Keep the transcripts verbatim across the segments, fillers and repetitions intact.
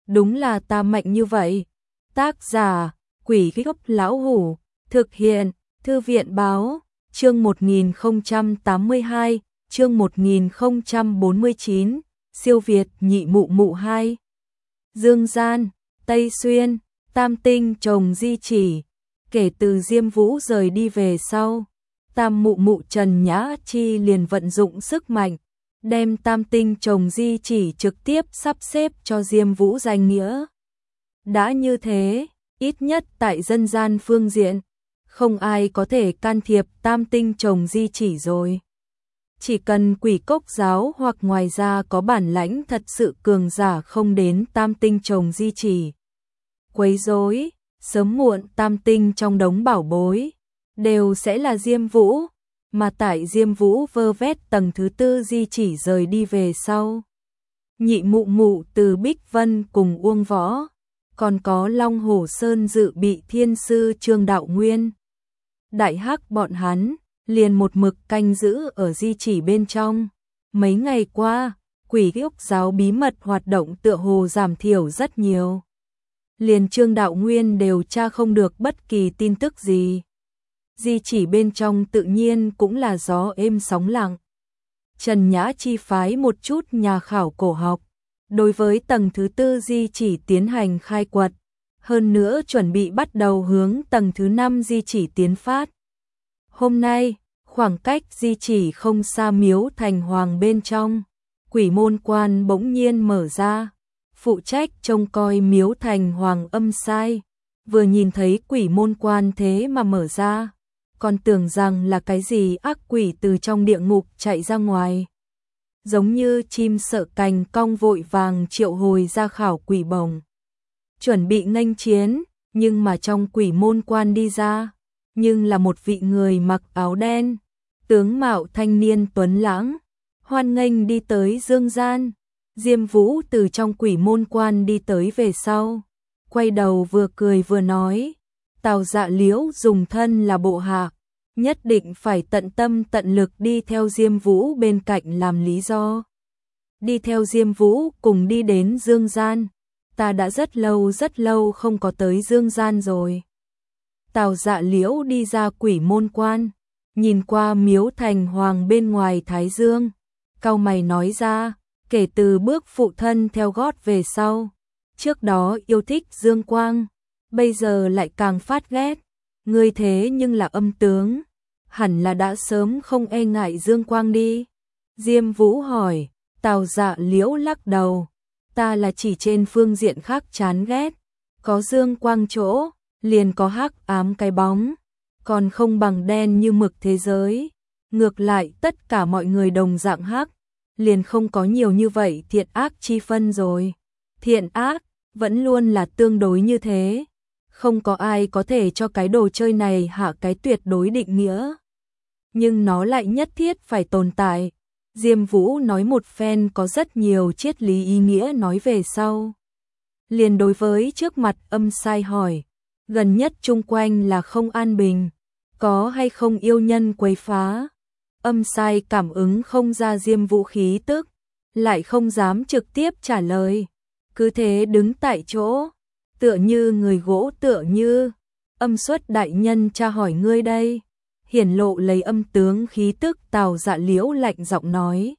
đúng là ta mạnh như vậy. Tác giả, Quỷ Gốc Lão Hủ, thực hiện, Thư viện Báo, chương một nghìn không trăm tám mươi hai, chương một nghìn không trăm bốn mươi chín, siêu việt nhị mụ mụ hai. Dương Gian, Tây Xuyên, Tam Tinh chồng Di Chỉ, kể từ Diêm Vũ rời đi về sau, Tam mụ mụ Trần Nhã Chi liền vận dụng sức mạnh, đem Tam Tinh chồng Di Chỉ trực tiếp sắp xếp cho Diêm Vũ danh nghĩa. Đã như thế, ít nhất tại dân gian phương diện, không ai có thể can thiệp Tam Tinh chồng Di Chỉ rồi. Chỉ cần Quỷ Cốc giáo hoặc ngoài ra có bản lãnh thật sự cường giả không đến Tam Tinh chồng Di Chỉ quấy rối, sớm muộn Tam Tinh trong đống bảo bối đều sẽ là Diêm Vũ, mà tại Diêm Vũ vơ vét tầng thứ tư Di Chỉ rời đi về sau, nhị mụ mụ Từ Bích Vân cùng Uông Võ, còn có Long Hổ Sơn dự bị thiên sư Trương Đạo Nguyên, Đại Hắc bọn hắn liền một mực canh giữ ở Di Chỉ bên trong. Mấy ngày qua, Quỷ Gốc giáo bí mật hoạt động tựa hồ giảm thiểu rất nhiều. Liền Trương Đạo Nguyên đều tra không được bất kỳ tin tức gì. Di Chỉ bên trong tự nhiên cũng là gió êm sóng lặng. Trần Nhã Chi phái một chút nhà khảo cổ học, đối với tầng thứ tư Di Chỉ tiến hành khai quật, hơn nữa chuẩn bị bắt đầu hướng tầng thứ năm Di Chỉ tiến phát. Hôm nay, khoảng cách Di Chỉ không xa miếu thành hoàng bên trong, quỷ môn quan bỗng nhiên mở ra, phụ trách trông coi miếu thành hoàng âm sai, vừa nhìn thấy quỷ môn quan thế mà mở ra, còn tưởng rằng là cái gì ác quỷ từ trong địa ngục chạy ra ngoài. Giống như chim sợ cành cong vội vàng triệu hồi ra khảo quỷ bồng, chuẩn bị nghênh chiến, nhưng mà trong quỷ môn quan đi ra, nhưng là một vị người mặc áo đen, tướng mạo thanh niên tuấn lãng, hoan nghênh đi tới dương gian. Diêm Vũ từ trong quỷ môn quan đi tới về sau, quay đầu vừa cười vừa nói, Tào Dạ Liễu dùng thân là bộ hạ, nhất định phải tận tâm tận lực đi theo Diêm Vũ bên cạnh làm lý do. Đi theo Diêm Vũ cùng đi đến dương gian, ta đã rất lâu rất lâu không có tới dương gian rồi. Tào Dạ Liễu đi ra quỷ môn quan, nhìn qua miếu thành hoàng bên ngoài Thái Dương, cau mày nói ra, kể từ bước phụ thân theo gót về sau, trước đó yêu thích dương quang, bây giờ lại càng phát ghét, ngươi thế nhưng là âm tướng, hẳn là đã sớm không e ngại dương quang đi. Diêm Vũ hỏi, Tào Dạ Liễu lắc đầu, ta là chỉ trên phương diện khác chán ghét, có dương quang chỗ, liền có hắc ám cái bóng, còn không bằng đen như mực thế giới. Ngược lại tất cả mọi người đồng dạng hắc, liền không có nhiều như vậy thiện ác chi phân rồi. Thiện ác vẫn luôn là tương đối như thế, không có ai có thể cho cái đồ chơi này hạ cái tuyệt đối định nghĩa, nhưng nó lại nhất thiết phải tồn tại. Diêm Vũ nói một phen có rất nhiều triết lý ý nghĩa nói về sau, liền đối với trước mặt âm sai hỏi, gần nhất chung quanh là không an bình, có hay không yêu nhân quấy phá. Âm sai cảm ứng không ra Diêm Vũ khí tức, lại không dám trực tiếp trả lời, cứ thế đứng tại chỗ, tựa như người gỗ tựa như. Âm Xuất đại nhân tra hỏi ngươi đây, hiển lộ lấy âm tướng khí tức. Tào Dạ Liễu lạnh giọng nói.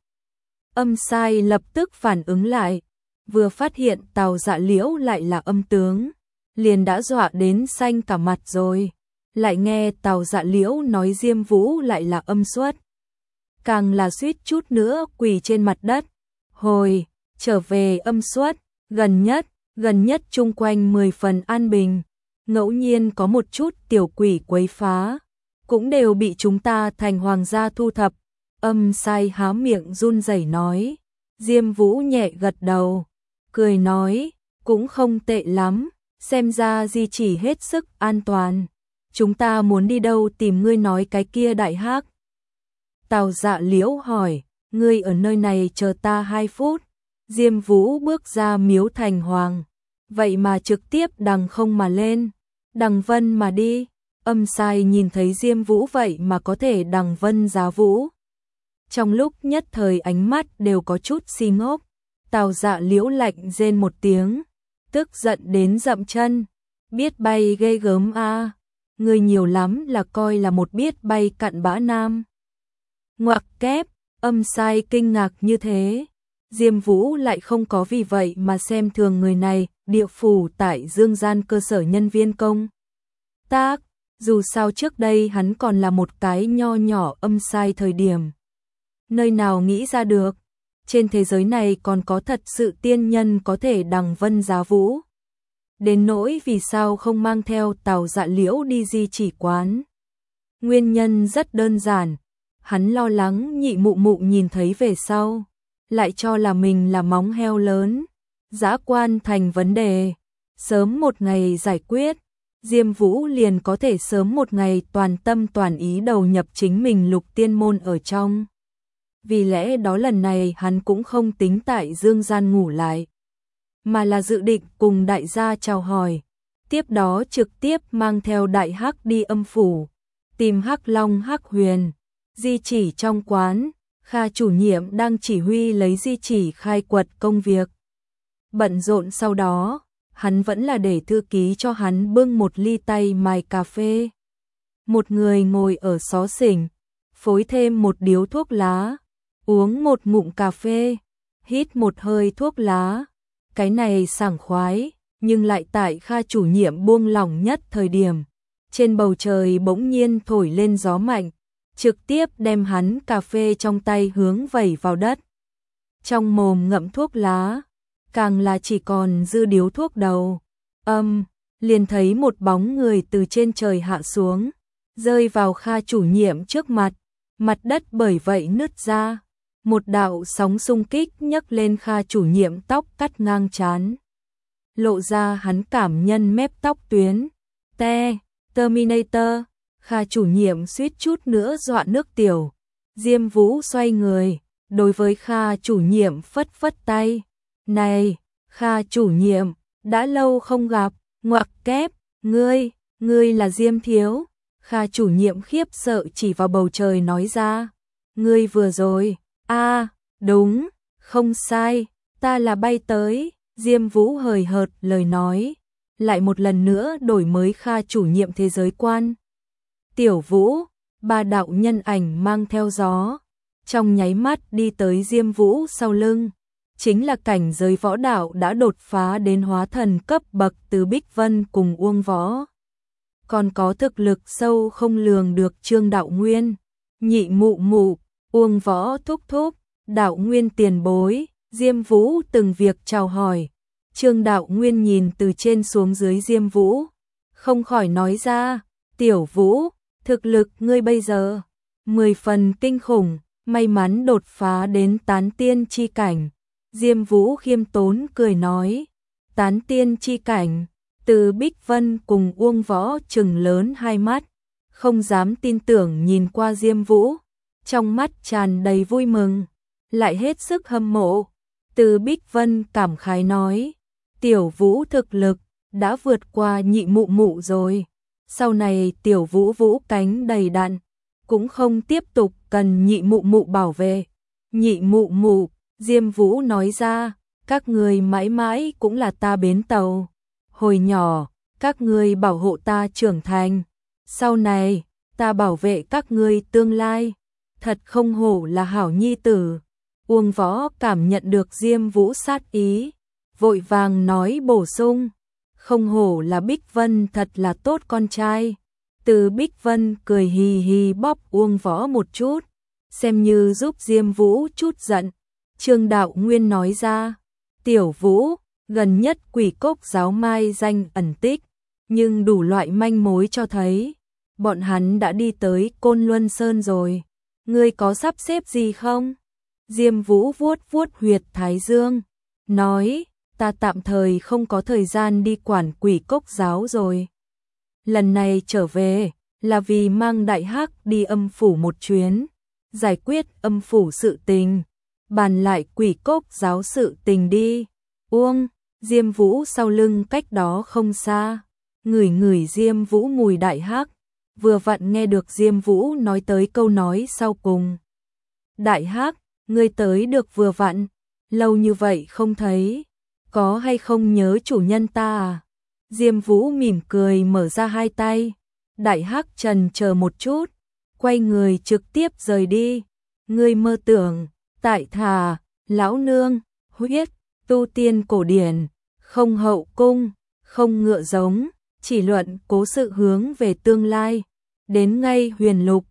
Âm sai lập tức phản ứng lại, vừa phát hiện Tào Dạ Liễu lại là âm tướng, liền đã dọa đến xanh cả mặt rồi, lại nghe Tào Dạ Liễu nói Diêm Vũ lại là Âm Xuất, càng là suýt chút nữa quỳ trên mặt đất. Hồi trở về Âm Xuất, gần nhất gần nhất chung quanh mười phần an bình, ngẫu nhiên có một chút tiểu quỷ quấy phá, cũng đều bị chúng ta thành hoàng gia thu thập. Âm sai há miệng run rẩy nói. Diêm Vũ nhẹ gật đầu, cười nói, cũng không tệ lắm, xem ra Di Chỉ hết sức an toàn. Chúng ta muốn đi đâu tìm ngươi nói cái kia Đại Hắc? Tào Dạ Liễu hỏi, ngươi ở nơi này chờ ta hai phút. Diêm Vũ bước ra miếu thành hoàng, vậy mà trực tiếp đằng không mà lên, đằng vân mà đi. Âm sai nhìn thấy Diêm Vũ vậy mà có thể đằng vân giá vũ, trong lúc nhất thời ánh mắt đều có chút si ngốc. Tào Dạ Liễu lạnh rên một tiếng, tức giận đến dậm chân. Biết bay ghê gớm a, à. Người nhiều lắm là coi là một biết bay cặn bã nam. Ngoặc kép, âm sai kinh ngạc như thế. Diêm Vũ lại không có vì vậy mà xem thường người này, địa phủ tại Dương Gian cơ sở nhân viên công tác, dù sao trước đây hắn còn là một cái nho nhỏ âm sai thời điểm. Nơi nào nghĩ ra được, trên thế giới này còn có thật sự tiên nhân có thể đằng vân giá vũ. Đến nỗi vì sao không mang theo Tào Dạ Liễu đi di chỉ quán. Nguyên nhân rất đơn giản, hắn lo lắng Nhị Mụ Mụ nhìn thấy về sau, lại cho là mình là móng heo lớn, dã quan thành vấn đề, sớm một ngày giải quyết, Diêm Vũ liền có thể sớm một ngày toàn tâm toàn ý đầu nhập chính mình Lục Tiên môn ở trong. Vì lẽ đó lần này hắn cũng không tính tại Dương Gian ngủ lại, mà là dự định cùng đại gia chào hỏi, tiếp đó trực tiếp mang theo Đại Hắc đi âm phủ, tìm Hắc Long Hắc Huyền. Di chỉ trong quán, Kha chủ nhiệm đang chỉ huy lấy di chỉ khai quật công việc. Bận rộn sau đó, hắn vẫn là để thư ký cho hắn bưng một ly tay mài cà phê. Một người ngồi ở xó xỉnh, phối thêm một điếu thuốc lá, uống một ngụm cà phê, hít một hơi thuốc lá. Cái này sảng khoái, nhưng lại tại Kha chủ nhiệm buông lỏng nhất thời điểm. Trên bầu trời bỗng nhiên thổi lên gió mạnh, trực tiếp đem hắn cà phê trong tay hướng vẩy vào đất. Trong mồm ngậm thuốc lá, càng là chỉ còn dư điếu thuốc đầu. Âm, liền thấy một bóng người từ trên trời hạ xuống, rơi vào Kha chủ nhiệm trước mặt, mặt đất bởi vậy nứt ra. Một đạo sóng xung kích nhấc lên Kha chủ nhiệm tóc cắt ngang trán, lộ ra hắn cảm nhân mép tóc tuyến. Te, Terminator, Kha chủ nhiệm suýt chút nữa dọa nước tiểu. Diêm Vũ xoay người, đối với Kha chủ nhiệm phất phất tay. Này, Kha chủ nhiệm, đã lâu không gặp, ngoặc kép, ngươi, ngươi là Diêm thiếu. Kha chủ nhiệm khiếp sợ chỉ vào bầu trời nói ra. Ngươi vừa rồi, a à, đúng, không sai, ta là bay tới. Diêm Vũ hời hợt lời nói, lại một lần nữa đổi mới Kha chủ nhiệm thế giới quan. Tiểu Vũ, ba đạo nhân ảnh mang theo gió, trong nháy mắt đi tới Diêm Vũ sau lưng, chính là cảnh giới võ đạo đã đột phá đến hóa thần cấp bậc từ Bích Vân cùng Uông Võ. Còn có thực lực sâu không lường được Trương Đạo Nguyên, Nhị Mụ Mụ, Uông Võ thúc thúc, Đạo Nguyên tiền bối. Diêm Vũ từng việc chào hỏi. Trương Đạo Nguyên nhìn từ trên xuống dưới Diêm Vũ, không khỏi nói ra, Tiểu Vũ, thực lực ngươi bây giờ mười phần kinh khủng, may mắn đột phá đến tán tiên chi cảnh. Diêm Vũ khiêm tốn cười nói, tán tiên chi cảnh. Từ Bích Vân cùng Uông Võ trừng lớn hai mắt, không dám tin tưởng nhìn qua Diêm Vũ, trong mắt tràn đầy vui mừng, lại hết sức hâm mộ. Từ Bích Vân cảm khái nói, Tiểu Vũ thực lực đã vượt qua Nhị Mụ Mụ rồi, sau này Tiểu Vũ vũ cánh đầy đặn, cũng không tiếp tục cần Nhị Mụ Mụ bảo vệ. Nhị Mụ Mụ, Diêm Vũ nói ra, các người mãi mãi cũng là ta bến tàu. Hồi nhỏ, các ngươi bảo hộ ta trưởng thành, sau này, ta bảo vệ các ngươi tương lai, thật không hổ là hảo nhi tử. Uông Võ cảm nhận được Diêm Vũ sát ý, vội vàng nói bổ sung, không hổ là Bích Vân thật là tốt con trai. Từ Bích Vân cười hì hì bóp Uông Võ một chút, xem như giúp Diêm Vũ chút giận. Trương Đạo Nguyên nói ra, Tiểu Vũ, gần nhất Quỷ Cốc giáo mai danh ẩn tích, nhưng đủ loại manh mối cho thấy, bọn hắn đã đi tới Côn Luân Sơn rồi. Ngươi có sắp xếp gì không? Diêm Vũ vuốt vuốt huyệt thái dương, nói, ta tạm thời không có thời gian đi quản Quỷ Cốc giáo rồi. Lần này trở về, là vì mang Đại Hắc đi âm phủ một chuyến, giải quyết âm phủ sự tình, bàn lại Quỷ Cốc giáo sự tình đi. Uông, Diêm Vũ sau lưng cách đó không xa, ngửi ngửi Diêm Vũ mùi Đại Hắc, vừa vặn nghe được Diêm Vũ nói tới câu nói sau cùng. Đại Hắc, ngươi tới được vừa vặn, lâu như vậy không thấy, có hay không nhớ chủ nhân ta à? Diêm Vũ mỉm cười mở ra hai tay. Đại Hắc trần chờ một chút, quay người trực tiếp rời đi. Ngươi mơ tưởng, tại thà, lão nương, huyết, tu tiên cổ điển, không hậu cung, không ngựa giống, chỉ luận cố sự hướng về tương lai. Đến ngay huyền lục,